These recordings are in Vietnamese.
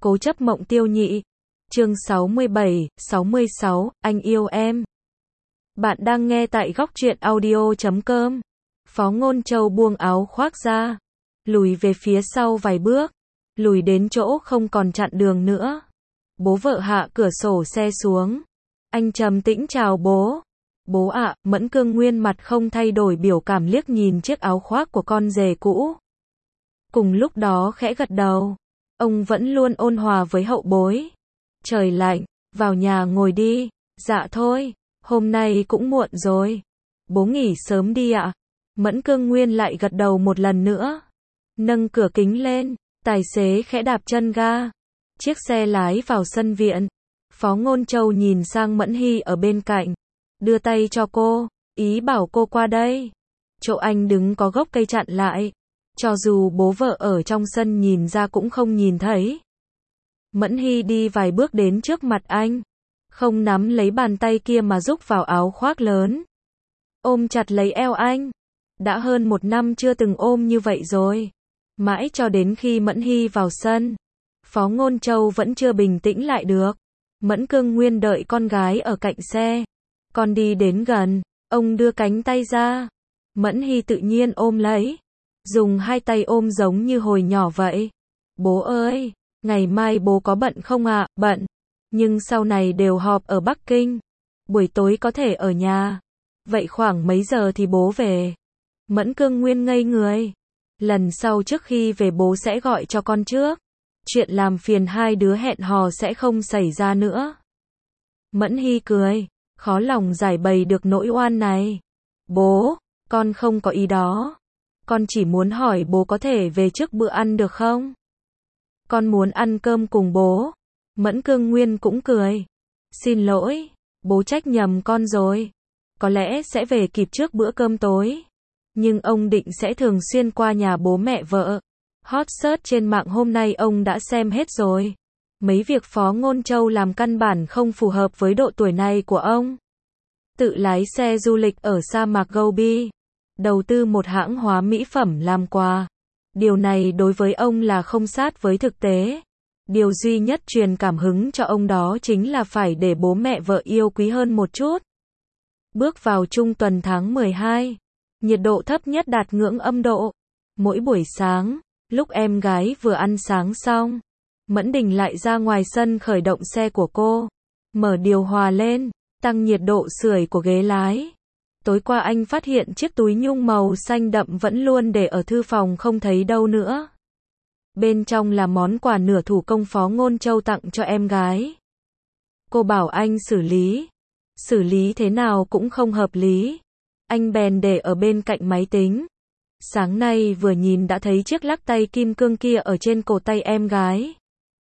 Cố chấp mộng tiêu nhị. Chương 67, 66, anh yêu em. Bạn đang nghe tại góc truyện audio.com. Phó Ngôn Châu buông áo khoác ra, lùi về phía sau vài bước, lùi đến chỗ không còn chặn đường nữa. Bố vợ hạ cửa sổ xe xuống. Anh trầm tĩnh chào bố. Bố ạ. Mẫn Cương Nguyên mặt không thay đổi biểu cảm liếc nhìn chiếc áo khoác của con rể cũ. Cùng lúc đó khẽ gật đầu. Ông vẫn luôn ôn hòa với hậu bối. Trời lạnh, vào nhà ngồi đi. Dạ thôi, hôm nay cũng muộn rồi. Bố nghỉ sớm đi ạ. Mẫn Cương Nguyên lại gật đầu một lần nữa. Nâng cửa kính lên, tài xế khẽ đạp chân ga. Chiếc xe lái vào sân viện. Phó Ngôn Châu nhìn sang Mẫn Hy ở bên cạnh. Đưa tay cho cô, ý bảo cô qua đây. Chỗ anh đứng có gốc cây chặn lại. Cho dù bố vợ ở trong sân nhìn ra cũng không nhìn thấy. Mẫn Hy đi vài bước đến trước mặt anh. Không nắm lấy bàn tay kia mà rúc vào áo khoác lớn. Ôm chặt lấy eo anh. Đã hơn 1 năm chưa từng ôm như vậy rồi. Mãi cho đến khi Mẫn Hy vào sân. Phó Ngôn Châu vẫn chưa bình tĩnh lại được. Mẫn Cương Nguyên đợi con gái ở cạnh xe. Con đi đến gần, ông đưa cánh tay ra. Mẫn Hy tự nhiên ôm lấy. Dùng hai tay ôm giống như hồi nhỏ vậy. Bố ơi, ngày mai bố có bận không ạ? Bận. Nhưng sau này đều họp ở Bắc Kinh. Buổi tối có thể ở nhà. Vậy khoảng mấy giờ thì bố về? Mẫn Cương Nguyên ngây người. Lần sau trước khi về bố sẽ gọi cho con trước. Chuyện làm phiền hai đứa hẹn hò sẽ không xảy ra nữa. Mẫn Hy cười. Khó lòng giải bày được nỗi oan này. Bố, con không có ý đó. Con chỉ muốn hỏi bố có thể về trước bữa ăn được không? Con muốn ăn cơm cùng bố. Mẫn Cương Nguyên cũng cười. Xin lỗi, bố trách nhầm con rồi. Có lẽ sẽ về kịp trước bữa cơm tối. Nhưng ông định sẽ thường xuyên qua nhà bố mẹ vợ. Hot search trên mạng hôm nay ông đã xem hết rồi. Mấy việc Phó Ngôn Châu làm căn bản không phù hợp với độ tuổi này của ông. Tự lái xe du lịch ở sa mạc Gobi. Đầu tư một hãng hóa mỹ phẩm làm quà. Điều này đối với ông là không sát với thực tế. Điều duy nhất truyền cảm hứng cho ông đó chính là phải để bố mẹ vợ yêu quý hơn một chút. Bước vào trung tuần tháng 12. Nhiệt độ thấp nhất đạt ngưỡng âm độ. Mỗi buổi sáng, lúc em gái vừa ăn sáng xong, Mẫn Đình lại ra ngoài sân khởi động xe của cô. Mở điều hòa lên, tăng nhiệt độ sưởi của ghế lái. Tối qua anh phát hiện chiếc túi nhung màu xanh đậm vẫn luôn để ở thư phòng không thấy đâu nữa. Bên trong là món quà nửa thủ công Phó Ngôn Châu tặng cho em gái. Cô bảo anh xử lý. Xử lý thế nào cũng không hợp lý. Anh bèn để ở bên cạnh máy tính. Sáng nay vừa nhìn đã thấy chiếc lắc tay kim cương kia ở trên cổ tay em gái.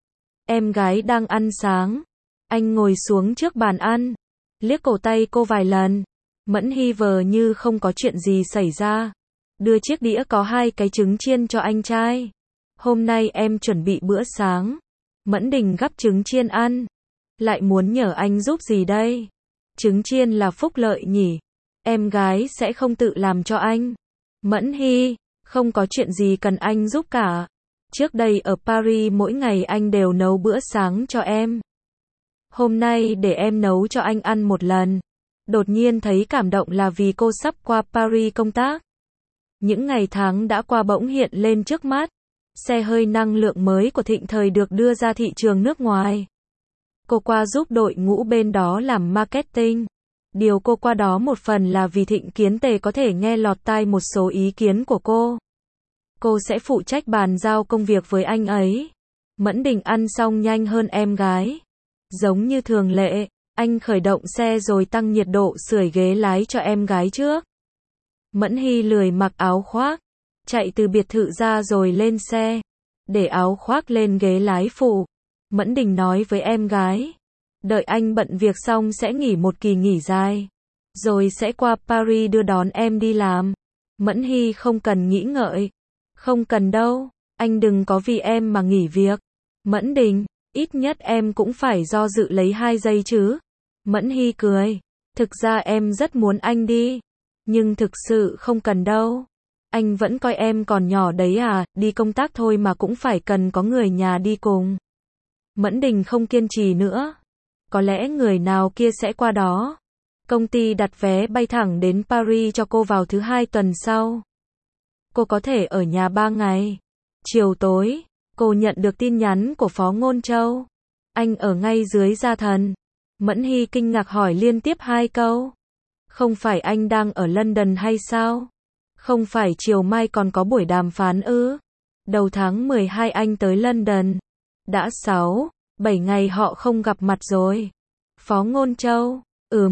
Em gái đang ăn sáng. Anh ngồi xuống trước bàn ăn. Liếc cổ tay cô vài lần. Mẫn Hy vờ như không có chuyện gì xảy ra. Đưa chiếc đĩa có 2 cái trứng chiên cho anh trai. Hôm nay em chuẩn bị bữa sáng. Mẫn Đình gắp trứng chiên ăn. Lại muốn nhờ anh giúp gì đây? Trứng chiên là phúc lợi nhỉ? Em gái sẽ không tự làm cho anh. Mẫn Hy, không có chuyện gì cần anh giúp cả. Trước đây ở Paris mỗi ngày anh đều nấu bữa sáng cho em. Hôm nay để em nấu cho anh ăn một lần. Đột nhiên thấy cảm động là vì cô sắp qua Paris công tác. Những ngày tháng đã qua bỗng hiện lên trước mắt. Xe hơi năng lượng mới của Thịnh Thời được đưa ra thị trường nước ngoài. Cô qua giúp đội ngũ bên đó làm marketing. Điều cô qua đó một phần là vì Thịnh Kiến Tề có thể nghe lọt tai một số ý kiến của cô. Cô sẽ phụ trách bàn giao công việc với anh ấy. Mẫn Đình ăn xong nhanh hơn em gái. Giống như thường lệ, anh khởi động xe rồi tăng nhiệt độ sưởi ghế lái cho em gái trước. Mẫn Hy lười mặc áo khoác, chạy từ biệt thự ra rồi lên xe, để áo khoác lên ghế lái phụ. Mẫn Đình nói với em gái, đợi anh bận việc xong sẽ nghỉ một kỳ nghỉ dài, rồi sẽ qua Paris đưa đón em đi làm. Mẫn Hy không cần nghĩ ngợi. Không cần đâu, anh đừng có vì em mà nghỉ việc. Mẫn Đình, ít nhất em cũng phải do dự lấy 2 giây chứ. Mẫn Hy cười. Thực ra em rất muốn anh đi. Nhưng thực sự không cần đâu. Anh vẫn coi em còn nhỏ đấy à, đi công tác thôi mà cũng phải cần có người nhà đi cùng. Mẫn Đình không kiên trì nữa. Có lẽ người nào kia sẽ qua đó. Công ty đặt vé bay thẳng đến Paris cho cô vào thứ Hai tuần sau. Cô có thể ở nhà 3 ngày. Chiều tối, cô nhận được tin nhắn của Phó Ngôn Châu. Anh ở ngay dưới Gia Thần. Mẫn Hy kinh ngạc hỏi liên tiếp 2 câu. Không phải anh đang ở London hay sao? Không phải chiều mai còn có buổi đàm phán ư? Đầu tháng 12 anh tới London. Đã 6-7 ngày họ không gặp mặt rồi. Phó Ngôn Châu,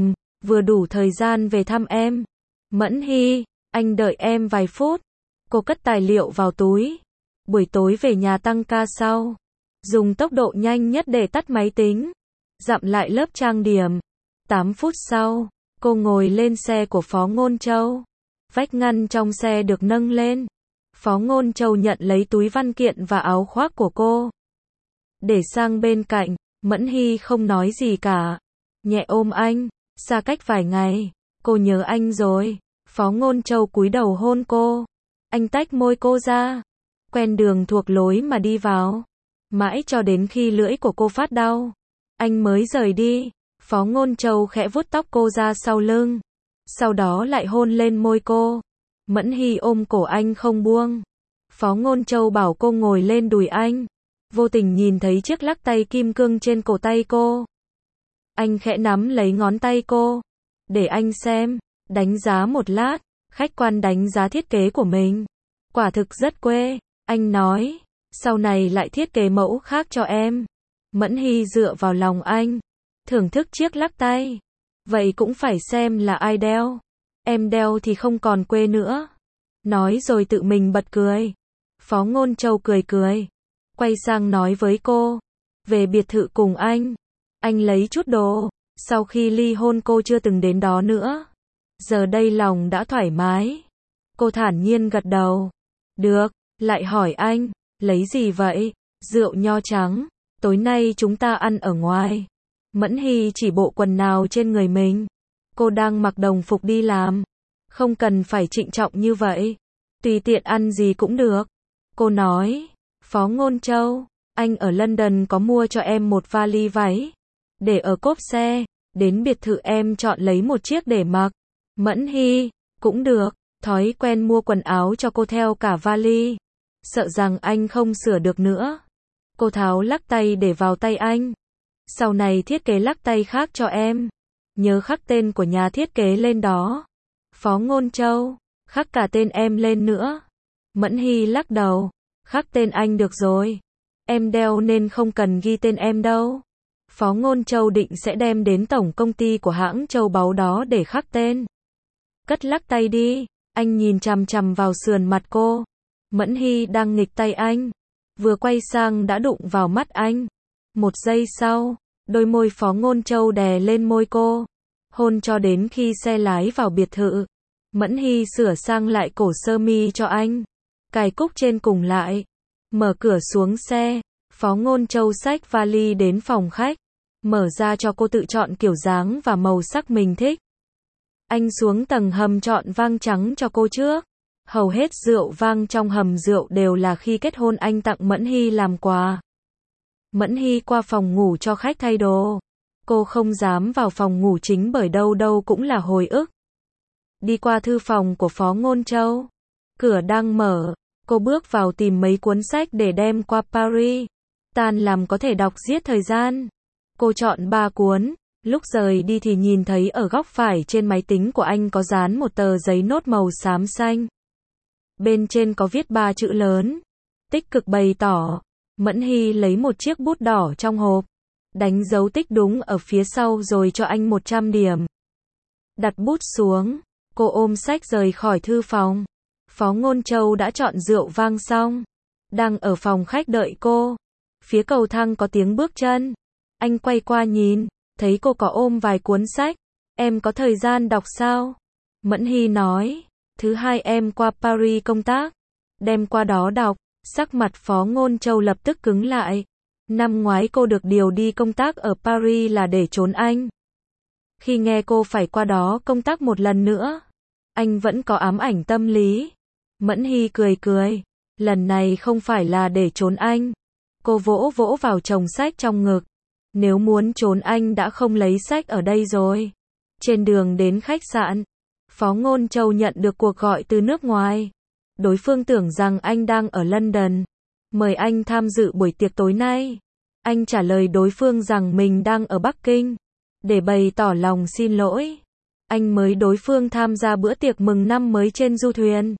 vừa đủ thời gian về thăm em. Mẫn Hy, anh đợi em vài phút. Cô cất tài liệu vào túi. Buổi tối về nhà tăng ca sau. Dùng tốc độ nhanh nhất để tắt máy tính. Dặm lại lớp trang điểm. 8 phút sau, cô ngồi lên xe của Phó Ngôn Châu. Vách ngăn trong xe được nâng lên. Phó Ngôn Châu nhận lấy túi văn kiện và áo khoác của cô. Để sang bên cạnh, Mẫn Hy không nói gì cả. Nhẹ ôm anh, xa cách vài ngày. Cô nhớ anh rồi. Phó Ngôn Châu cúi đầu hôn cô. Anh tách môi cô ra. Quen đường thuộc lối mà đi vào. Mãi cho đến khi lưỡi của cô phát đau. Anh mới rời đi. Phó Ngôn Châu khẽ vuốt tóc cô ra sau lưng. Sau đó lại hôn lên môi cô. Mẫn Hy ôm cổ anh không buông. Phó Ngôn Châu bảo cô ngồi lên đùi anh. Vô tình nhìn thấy chiếc lắc tay kim cương trên cổ tay cô. Anh khẽ nắm lấy ngón tay cô. Để anh xem. Đánh giá một lát. Khách quan đánh giá thiết kế của mình. Quả thực rất quê. Anh nói. Sau này lại thiết kế mẫu khác cho em. Mẫn Hy dựa vào lòng anh. Thưởng thức chiếc lắc tay. Vậy cũng phải xem là ai đeo. Em đeo thì không còn quê nữa. Nói rồi tự mình bật cười. Phó Ngôn Châu cười cười. Quay sang nói với cô. Về biệt thự cùng anh. Anh lấy chút đồ. Sau khi ly hôn cô chưa từng đến đó nữa. Giờ đây lòng đã thoải mái. Cô thản nhiên gật đầu. Được. Lại hỏi anh. Lấy gì vậy? Rượu nho trắng. Tối nay chúng ta ăn ở ngoài. Mẫn Hy chỉ bộ quần nào trên người mình. Cô đang mặc đồng phục đi làm. Không cần phải trịnh trọng như vậy. Tùy tiện ăn gì cũng được. Cô nói. Phó Ngôn Châu, anh ở London có mua cho em một vali váy. Để ở cốp xe. Đến biệt thự em chọn lấy một chiếc để mặc. Mẫn Hy, cũng được. Thói quen mua quần áo cho cô theo cả vali. Sợ rằng anh không sửa được nữa. Cô tháo lắc tay để vào tay anh. Sau này thiết kế lắc tay khác cho em. Nhớ khắc tên của nhà thiết kế lên đó. Phó Ngôn Châu, khắc cả tên em lên nữa. Mẫn Hy lắc đầu. Khắc tên anh được rồi. Em đeo nên không cần ghi tên em đâu. Phó Ngôn Châu định sẽ đem đến tổng công ty của hãng châu báu đó để khắc tên. Cất lắc tay đi. Anh nhìn chằm chằm vào sườn mặt cô. Mẫn Hy đang nghịch tay anh. Vừa quay sang đã đụng vào mắt anh. Một giây sau, đôi môi Phó Ngôn Châu đè lên môi cô. Hôn cho đến khi xe lái vào biệt thự. Mẫn Hy sửa sang lại cổ sơ mi cho anh. Cài cúc trên cùng lại. Mở cửa xuống xe. Phó Ngôn Châu xách vali đến phòng khách. Mở ra cho cô tự chọn kiểu dáng và màu sắc mình thích. Anh xuống tầng hầm chọn vang trắng cho cô trước. Hầu hết rượu vang trong hầm rượu đều là khi kết hôn anh tặng Mẫn Hy làm quà. Mẫn Hy qua phòng ngủ cho khách thay đồ. Cô không dám vào phòng ngủ chính bởi đâu đâu cũng là hồi ức. Đi qua thư phòng của Phó Ngôn Châu. Cửa đang mở. Cô bước vào tìm mấy cuốn sách để đem qua Paris. Tan làm có thể đọc giết thời gian. Cô chọn 3 cuốn. Lúc rời đi thì nhìn thấy ở góc phải trên máy tính của anh có dán một tờ giấy nốt màu xám xanh. Bên trên có viết 3 chữ lớn. Tích cực bày tỏ. Mẫn Hy lấy một chiếc bút đỏ trong hộp. Đánh dấu tích đúng ở phía sau rồi cho anh 100 điểm. Đặt bút xuống. Cô ôm sách rời khỏi thư phòng. Phó Ngôn Châu đã chọn rượu vang xong. Đang ở phòng khách đợi cô. Phía cầu thang có tiếng bước chân. Anh quay qua nhìn. Thấy cô có ôm vài cuốn sách. Em có thời gian đọc sao? Mẫn Hy nói. Thứ Hai em qua Paris công tác. Đem qua đó đọc. Sắc mặt Phó Ngôn Châu lập tức cứng lại. Năm ngoái cô được điều đi công tác ở Paris là để trốn anh. Khi nghe cô phải qua đó công tác một lần nữa, anh vẫn có ám ảnh tâm lý. Mẫn Hy cười cười. Lần này không phải là để trốn anh. Cô vỗ vỗ vào chồng sách trong ngực. Nếu muốn trốn anh đã không lấy sách ở đây rồi. Trên đường đến khách sạn, Phó Ngôn Châu nhận được cuộc gọi từ nước ngoài. Đối phương tưởng rằng anh đang ở London, mời anh tham dự buổi tiệc tối nay. Anh trả lời đối phương rằng mình đang ở Bắc Kinh. Để bày tỏ lòng xin lỗi, anh mời đối phương tham gia bữa tiệc mừng năm mới trên du thuyền.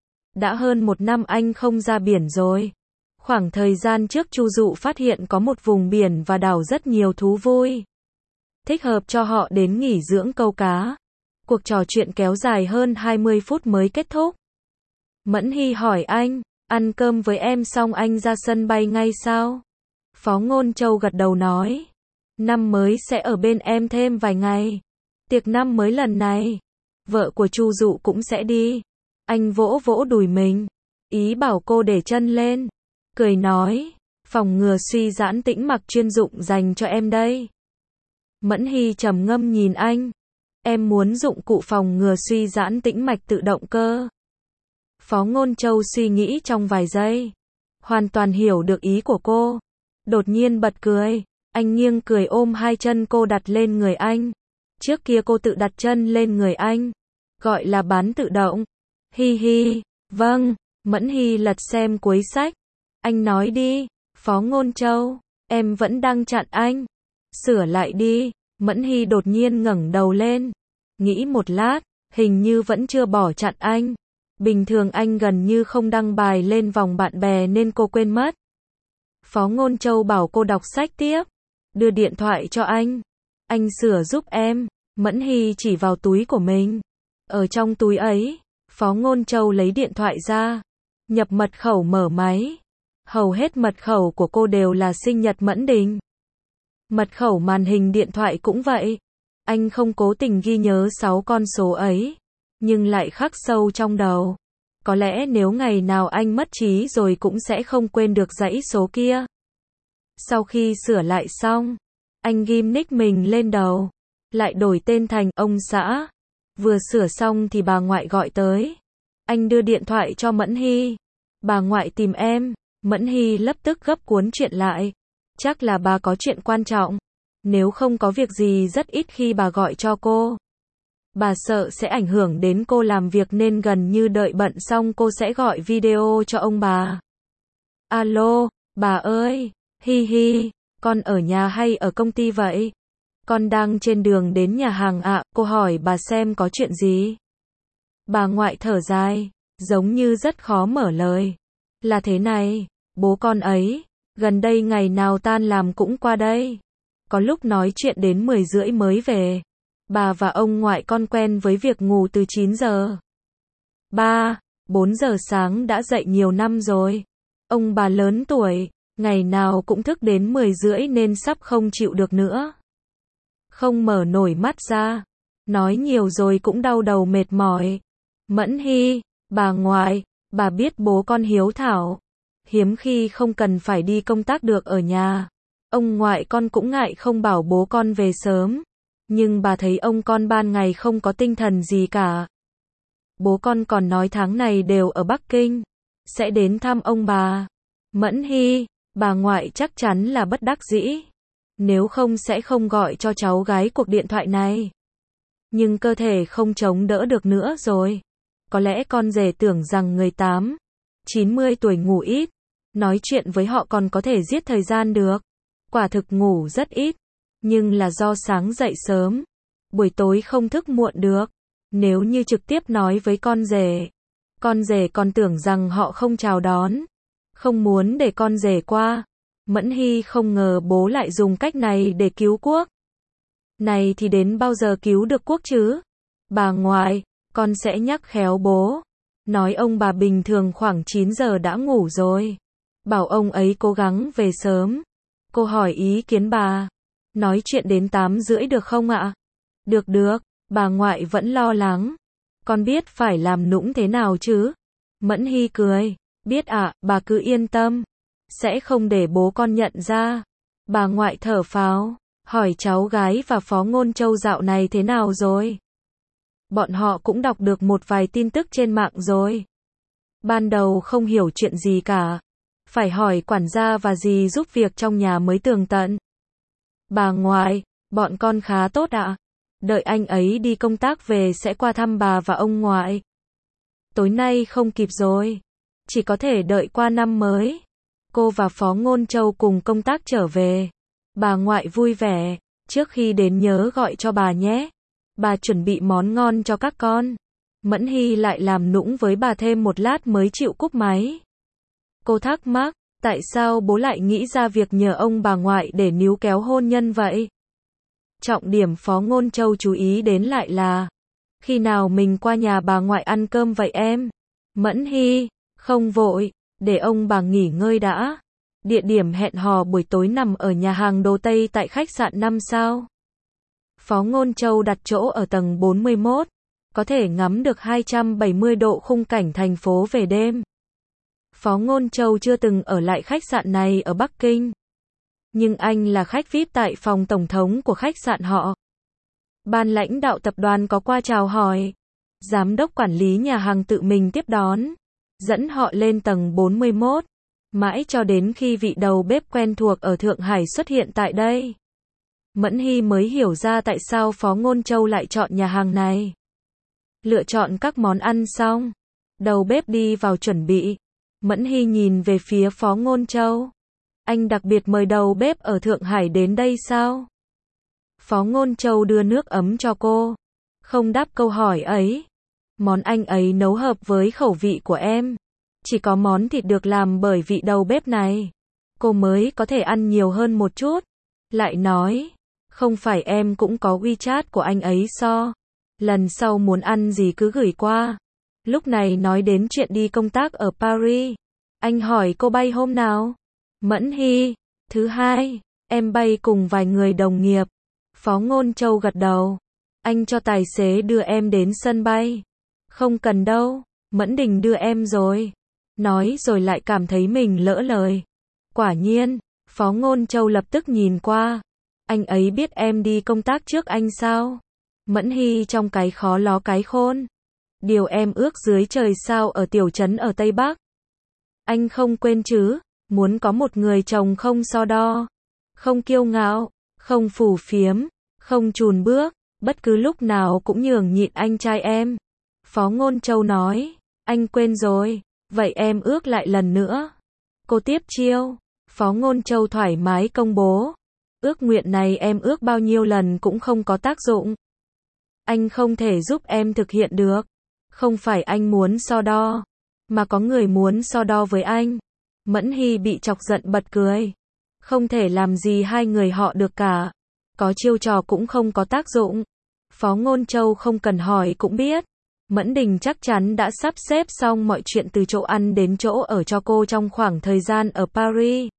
Đã hơn 1 năm anh không ra biển rồi. Khoảng thời gian trước Chu Dụ phát hiện có một vùng biển và đảo rất nhiều thú vui, thích hợp cho họ đến nghỉ dưỡng câu cá. Cuộc trò chuyện kéo dài hơn 20 phút mới kết thúc. Mẫn Hy hỏi anh, ăn cơm với em xong anh ra sân bay ngay sao? Phó Ngôn Châu gật đầu nói, năm mới sẽ ở bên em thêm vài ngày. Tiệc năm mới lần này, vợ của Chu Dụ cũng sẽ đi. Anh vỗ vỗ đùi mình, ý bảo cô để chân lên. Cười nói, phòng ngừa suy giãn tĩnh mạch chuyên dụng dành cho em đây. Mẫn Hy trầm ngâm nhìn anh. Em muốn dụng cụ phòng ngừa suy giãn tĩnh mạch tự động cơ. Phó Ngôn Châu suy nghĩ trong vài giây, hoàn toàn hiểu được ý của cô. Đột nhiên bật cười. Anh nghiêng cười ôm hai chân cô đặt lên người anh. Trước kia cô tự đặt chân lên người anh, gọi là bán tự động. Hi hi, vâng. Mẫn Hy lật xem cuối sách. Anh nói đi. Phó Ngôn Châu, em vẫn đang chặn anh. Sửa lại đi. Mẫn Hy đột nhiên ngẩng đầu lên. Nghĩ một lát, hình như vẫn chưa bỏ chặn anh. Bình thường anh gần như không đăng bài lên vòng bạn bè nên cô quên mất. Phó Ngôn Châu bảo cô đọc sách tiếp. Đưa điện thoại cho anh. Anh sửa giúp em. Mẫn Hy chỉ vào túi của mình. Ở trong túi ấy, Phó Ngôn Châu lấy điện thoại ra, nhập mật khẩu mở máy. Hầu hết mật khẩu của cô đều là sinh nhật Mẫn Đình. Mật khẩu màn hình điện thoại cũng vậy. Anh không cố tình ghi nhớ 6 con số ấy, nhưng lại khắc sâu trong đầu. Có lẽ nếu ngày nào anh mất trí rồi cũng sẽ không quên được dãy số kia. Sau khi sửa lại xong, anh ghim nick mình lên đầu, lại đổi tên thành ông xã. Vừa sửa xong thì bà ngoại gọi tới. Anh đưa điện thoại cho Mẫn Hy. Bà ngoại tìm em. Mẫn Hy lập tức gấp cuốn chuyện lại. Chắc là bà có chuyện quan trọng. Nếu không có việc gì rất ít khi bà gọi cho cô. Bà sợ sẽ ảnh hưởng đến cô làm việc nên gần như đợi bận xong cô sẽ gọi video cho ông bà. Alo, bà ơi. Hi hi, con ở nhà hay ở công ty vậy? Con đang trên đường đến nhà hàng ạ. Cô hỏi bà xem có chuyện gì. Bà ngoại thở dài, giống như rất khó mở lời. Là thế này, bố con ấy, gần đây ngày nào tan làm cũng qua đây. Có lúc nói chuyện đến 10 rưỡi mới về. Bà và ông ngoại con quen với việc ngủ từ 9 giờ. 4 giờ sáng đã dậy nhiều năm rồi. Ông bà lớn tuổi, ngày nào cũng thức đến 10 rưỡi nên sắp không chịu được nữa. Không mở nổi mắt ra. Nói nhiều rồi cũng đau đầu mệt mỏi. Mẫn Hy, bà ngoại, bà biết bố con hiếu thảo. Hiếm khi không cần phải đi công tác được ở nhà. Ông ngoại con cũng ngại không bảo bố con về sớm. Nhưng bà thấy ông con ban ngày không có tinh thần gì cả. Bố con còn nói tháng này đều ở Bắc Kinh. Sẽ đến thăm ông bà. Mẫn Hy, bà ngoại chắc chắn là bất đắc dĩ. Nếu không sẽ không gọi cho cháu gái cuộc điện thoại này. Nhưng cơ thể không chống đỡ được nữa rồi. Có lẽ con rể tưởng rằng người 90 tuổi ngủ ít. Nói chuyện với họ còn có thể giết thời gian được. Quả thực ngủ rất ít. Nhưng là do sáng dậy sớm. Buổi tối không thức muộn được. Nếu như trực tiếp nói với con rể còn tưởng rằng họ không chào đón. Không muốn để con rể qua. Mẫn Hy không ngờ bố lại dùng cách này để cứu quốc. Này thì đến bao giờ cứu được quốc chứ? Bà ngoại, con sẽ nhắc khéo bố. Nói ông bà bình thường khoảng 9 giờ đã ngủ rồi. Bảo ông ấy cố gắng về sớm. Cô hỏi ý kiến bà. Nói chuyện đến 8 rưỡi được không ạ? Được, bà ngoại vẫn lo lắng. Con biết phải làm nũng thế nào chứ? Mẫn Hy cười. Biết ạ, bà cứ yên tâm. Sẽ không để bố con nhận ra. Bà ngoại thở phào, hỏi cháu gái và Phó Ngôn Châu dạo này thế nào rồi? Bọn họ cũng đọc được một vài tin tức trên mạng rồi. Ban đầu không hiểu chuyện gì cả. Phải hỏi quản gia và dì giúp việc trong nhà mới tường tận. Bà ngoại, bọn con khá tốt ạ. Đợi anh ấy đi công tác về sẽ qua thăm bà và ông ngoại. Tối nay không kịp rồi. Chỉ có thể đợi qua năm mới. Cô và Phó Ngôn Châu cùng công tác trở về. Bà ngoại vui vẻ. Trước khi đến nhớ gọi cho bà nhé. Bà chuẩn bị món ngon cho các con. Mẫn Hy lại làm nũng với bà thêm một lát mới chịu cúp máy. Cô thắc mắc, tại sao bố lại nghĩ ra việc nhờ ông bà ngoại để níu kéo hôn nhân vậy? Trọng điểm Phó Ngôn Châu chú ý đến lại là, khi nào mình qua nhà bà ngoại ăn cơm vậy em? Mẫn Hy, không vội, để ông bà nghỉ ngơi đã. Địa điểm hẹn hò buổi tối nằm ở nhà hàng đồ Tây tại khách sạn 5 sao. Phó Ngôn Châu đặt chỗ ở tầng 41, có thể ngắm được 270 độ khung cảnh thành phố về đêm. Phó Ngôn Châu chưa từng ở lại khách sạn này ở Bắc Kinh. Nhưng anh là khách VIP tại phòng tổng thống của khách sạn họ. Ban lãnh đạo tập đoàn có qua chào hỏi. Giám đốc quản lý nhà hàng tự mình tiếp đón. Dẫn họ lên tầng 41. Mãi cho đến khi vị đầu bếp quen thuộc ở Thượng Hải xuất hiện tại đây. Mẫn Hy mới hiểu ra tại sao Phó Ngôn Châu lại chọn nhà hàng này. Lựa chọn các món ăn xong. Đầu bếp đi vào chuẩn bị. Mẫn Hy nhìn về phía Phó Ngôn Châu. Anh đặc biệt mời đầu bếp ở Thượng Hải đến đây sao? Phó Ngôn Châu đưa nước ấm cho cô. Không đáp câu hỏi ấy. Món anh ấy nấu hợp với khẩu vị của em. Chỉ có món thịt được làm bởi vị đầu bếp này. Cô mới có thể ăn nhiều hơn một chút. Lại nói, không phải em cũng có WeChat của anh ấy sao? Lần sau muốn ăn gì cứ gửi qua. Lúc này nói đến chuyện đi công tác ở Paris. Anh hỏi cô bay hôm nào? Mẫn Hy, thứ hai, em bay cùng vài người đồng nghiệp. Phó Ngôn Châu gật đầu. Anh cho tài xế đưa em đến sân bay. Không cần đâu, Mẫn Đình đưa em rồi. Nói rồi lại cảm thấy mình lỡ lời. Quả nhiên, Phó Ngôn Châu lập tức nhìn qua. Anh ấy biết em đi công tác trước anh sao? Mẫn Hy trong cái khó ló cái khôn. Điều em ước dưới trời sao ở tiểu trấn ở Tây Bắc. Anh không quên chứ, muốn có một người chồng không so đo, không kiêu ngạo, không phù phiếm, không chùn bước, bất cứ lúc nào cũng nhường nhịn anh trai em. Phó Ngôn Châu nói, anh quên rồi, vậy em ước lại lần nữa. Cô tiếp chiêu, Phó Ngôn Châu thoải mái công bố. Ước nguyện này em ước bao nhiêu lần cũng không có tác dụng. Anh không thể giúp em thực hiện được. Không phải anh muốn so đo, mà có người muốn so đo với anh. Mẫn Hy bị chọc giận bật cười. Không thể làm gì hai người họ được cả. Có chiêu trò cũng không có tác dụng. Phó Ngôn Châu không cần hỏi cũng biết. Mẫn Đình chắc chắn đã sắp xếp xong mọi chuyện từ chỗ ăn đến chỗ ở cho cô trong khoảng thời gian ở Paris.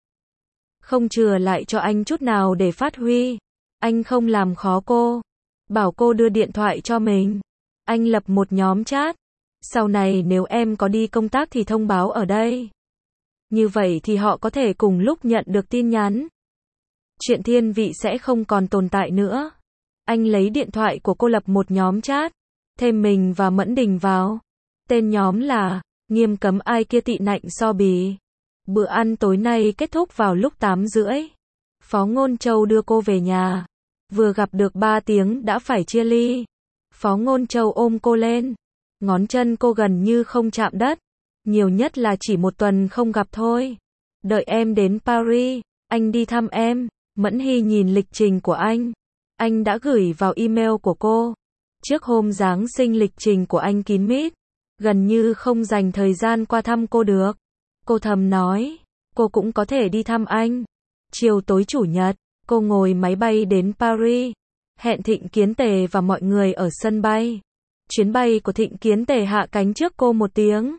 Không chừa lại cho anh chút nào để phát huy. Anh không làm khó cô. Bảo cô đưa điện thoại cho mình. Anh lập một nhóm chat. Sau này nếu em có đi công tác thì thông báo ở đây. Như vậy thì họ có thể cùng lúc nhận được tin nhắn. Chuyện thiên vị sẽ không còn tồn tại nữa. Anh lấy điện thoại của cô lập một nhóm chat. Thêm mình và Mẫn Đình vào. Tên nhóm là Nghiêm cấm ai kia tị nạnh so bì. Bữa ăn tối nay kết thúc vào lúc 8:30. Phó Ngôn Châu đưa cô về nhà. Vừa gặp được 3 tiếng đã phải chia ly. Phó Ngôn Châu ôm cô lên. Ngón chân cô gần như không chạm đất. Nhiều nhất là chỉ một tuần không gặp thôi. Đợi em đến Paris, anh đi thăm em. Mẫn Hy nhìn lịch trình của anh. Anh đã gửi vào email của cô. Trước hôm Giáng sinh lịch trình của anh kín mít. Gần như không dành thời gian qua thăm cô được. Cô thầm nói, cô cũng có thể đi thăm anh. Chiều tối chủ nhật, cô ngồi máy bay đến Paris. Hẹn Thịnh Kiến Tề và mọi người ở sân bay. Chuyến bay của Thịnh Kiến Tề hạ cánh trước cô 1 tiếng.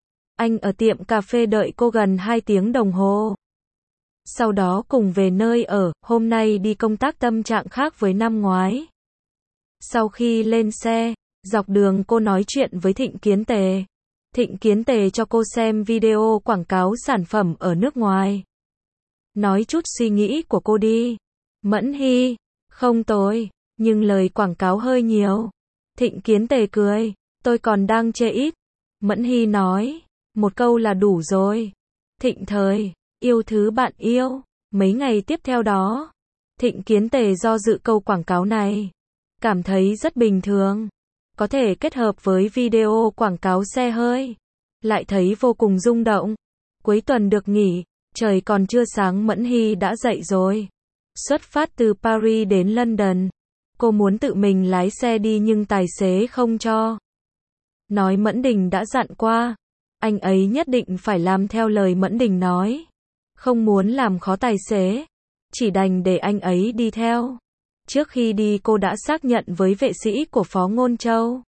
Anh ở tiệm cà phê đợi cô gần 2 tiếng đồng hồ. Sau đó cùng về nơi ở, hôm nay đi công tác tâm trạng khác với năm ngoái. Sau khi lên xe, dọc đường cô nói chuyện với Thịnh Kiến Tề. Thịnh Kiến Tề cho cô xem video quảng cáo sản phẩm ở nước ngoài. Nói chút suy nghĩ của cô đi. Mẫn Hy, không tồi, nhưng lời quảng cáo hơi nhiều. Thịnh Kiến Tề cười, tôi còn đang chê ít. Mẫn Hy nói, một câu là đủ rồi. Thịnh thời, yêu thứ bạn yêu. Mấy ngày tiếp theo đó, Thịnh Kiến Tề do dự câu quảng cáo này. Cảm thấy rất bình thường. Có thể kết hợp với video quảng cáo xe hơi. Lại thấy vô cùng rung động. Cuối tuần được nghỉ, trời còn chưa sáng Mẫn Hy đã dậy rồi. Xuất phát từ Paris đến London. Cô muốn tự mình lái xe đi nhưng tài xế không cho. Nói Mẫn Đình đã dặn qua. Anh ấy nhất định phải làm theo lời Mẫn Đình nói. Không muốn làm khó tài xế. Chỉ đành để anh ấy đi theo. Trước khi đi cô đã xác nhận với vệ sĩ của Phó Ngôn Châu.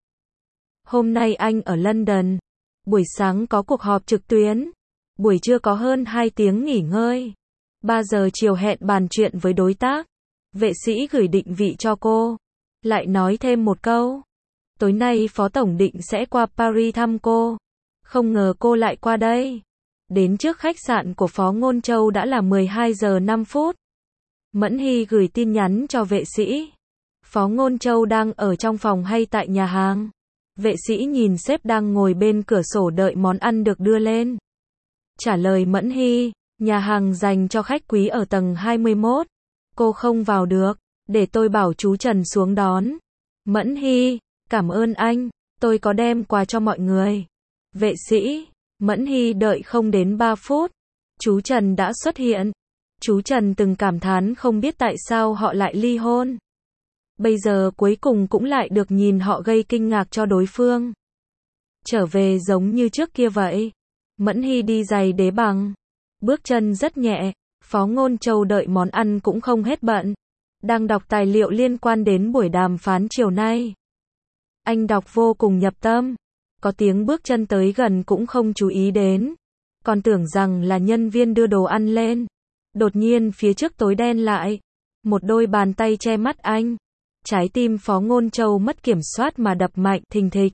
Hôm nay anh ở London. Buổi sáng có cuộc họp trực tuyến. Buổi trưa có hơn 2 tiếng nghỉ ngơi. 3 giờ chiều hẹn bàn chuyện với đối tác. Vệ sĩ gửi định vị cho cô. Lại nói thêm một câu. Tối nay Phó Tổng định sẽ qua Paris thăm cô. Không ngờ cô lại qua đây. Đến trước khách sạn của Phó Ngôn Châu đã là 12 giờ 5 phút. Mẫn Hy gửi tin nhắn cho vệ sĩ. Phó Ngôn Châu đang ở trong phòng hay tại nhà hàng? Vệ sĩ nhìn sếp đang ngồi bên cửa sổ đợi món ăn được đưa lên. Trả lời Mẫn Hy, nhà hàng dành cho khách quý ở tầng 21. Cô không vào được, để tôi bảo chú Trần xuống đón. Mẫn Hy, cảm ơn anh, tôi có đem quà cho mọi người. Vệ sĩ, Mẫn Hy đợi không đến 3 phút. Chú Trần đã xuất hiện. Chú Trần từng cảm thán không biết tại sao họ lại ly hôn. Bây giờ cuối cùng cũng lại được nhìn họ gây kinh ngạc cho đối phương. Trở về giống như trước kia vậy. Mẫn Hy đi giày đế bằng. Bước chân rất nhẹ. Phó Ngôn Châu đợi món ăn cũng không hết bận. Đang đọc tài liệu liên quan đến buổi đàm phán chiều nay. Anh đọc vô cùng nhập tâm. Có tiếng bước chân tới gần cũng không chú ý đến. Còn tưởng rằng là nhân viên đưa đồ ăn lên. Đột nhiên phía trước tối đen lại. Một đôi bàn tay che mắt anh. Trái tim Phó Ngôn Châu mất kiểm soát mà đập mạnh thình thịch.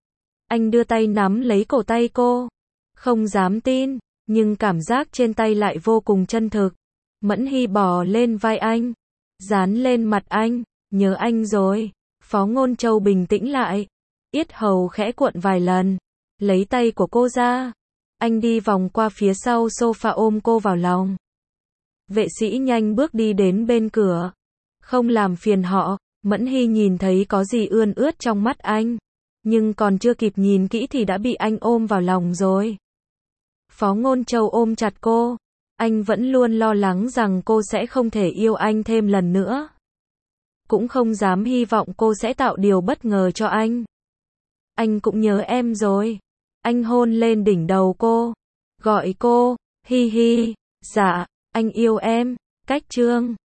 Anh đưa tay nắm lấy cổ tay cô. Không dám tin, nhưng cảm giác trên tay lại vô cùng chân thực. Mẫn Hy bò lên vai anh. Dán lên mặt anh. Nhớ anh rồi. Phó Ngôn Châu bình tĩnh lại. Yết hầu khẽ cuộn vài lần. Lấy tay của cô ra. Anh đi vòng qua phía sau sofa ôm cô vào lòng. Vệ sĩ nhanh bước đi đến bên cửa. Không làm phiền họ. Mẫn Hy nhìn thấy có gì ươn ướt trong mắt anh. Nhưng còn chưa kịp nhìn kỹ thì đã bị anh ôm vào lòng rồi. Phó Ngôn Châu ôm chặt cô. Anh vẫn luôn lo lắng rằng cô sẽ không thể yêu anh thêm lần nữa. Cũng không dám hy vọng cô sẽ tạo điều bất ngờ cho anh. Anh cũng nhớ em rồi. Anh hôn lên đỉnh đầu cô. Gọi cô, Hi Hi. Dạ, anh yêu em. Cách chương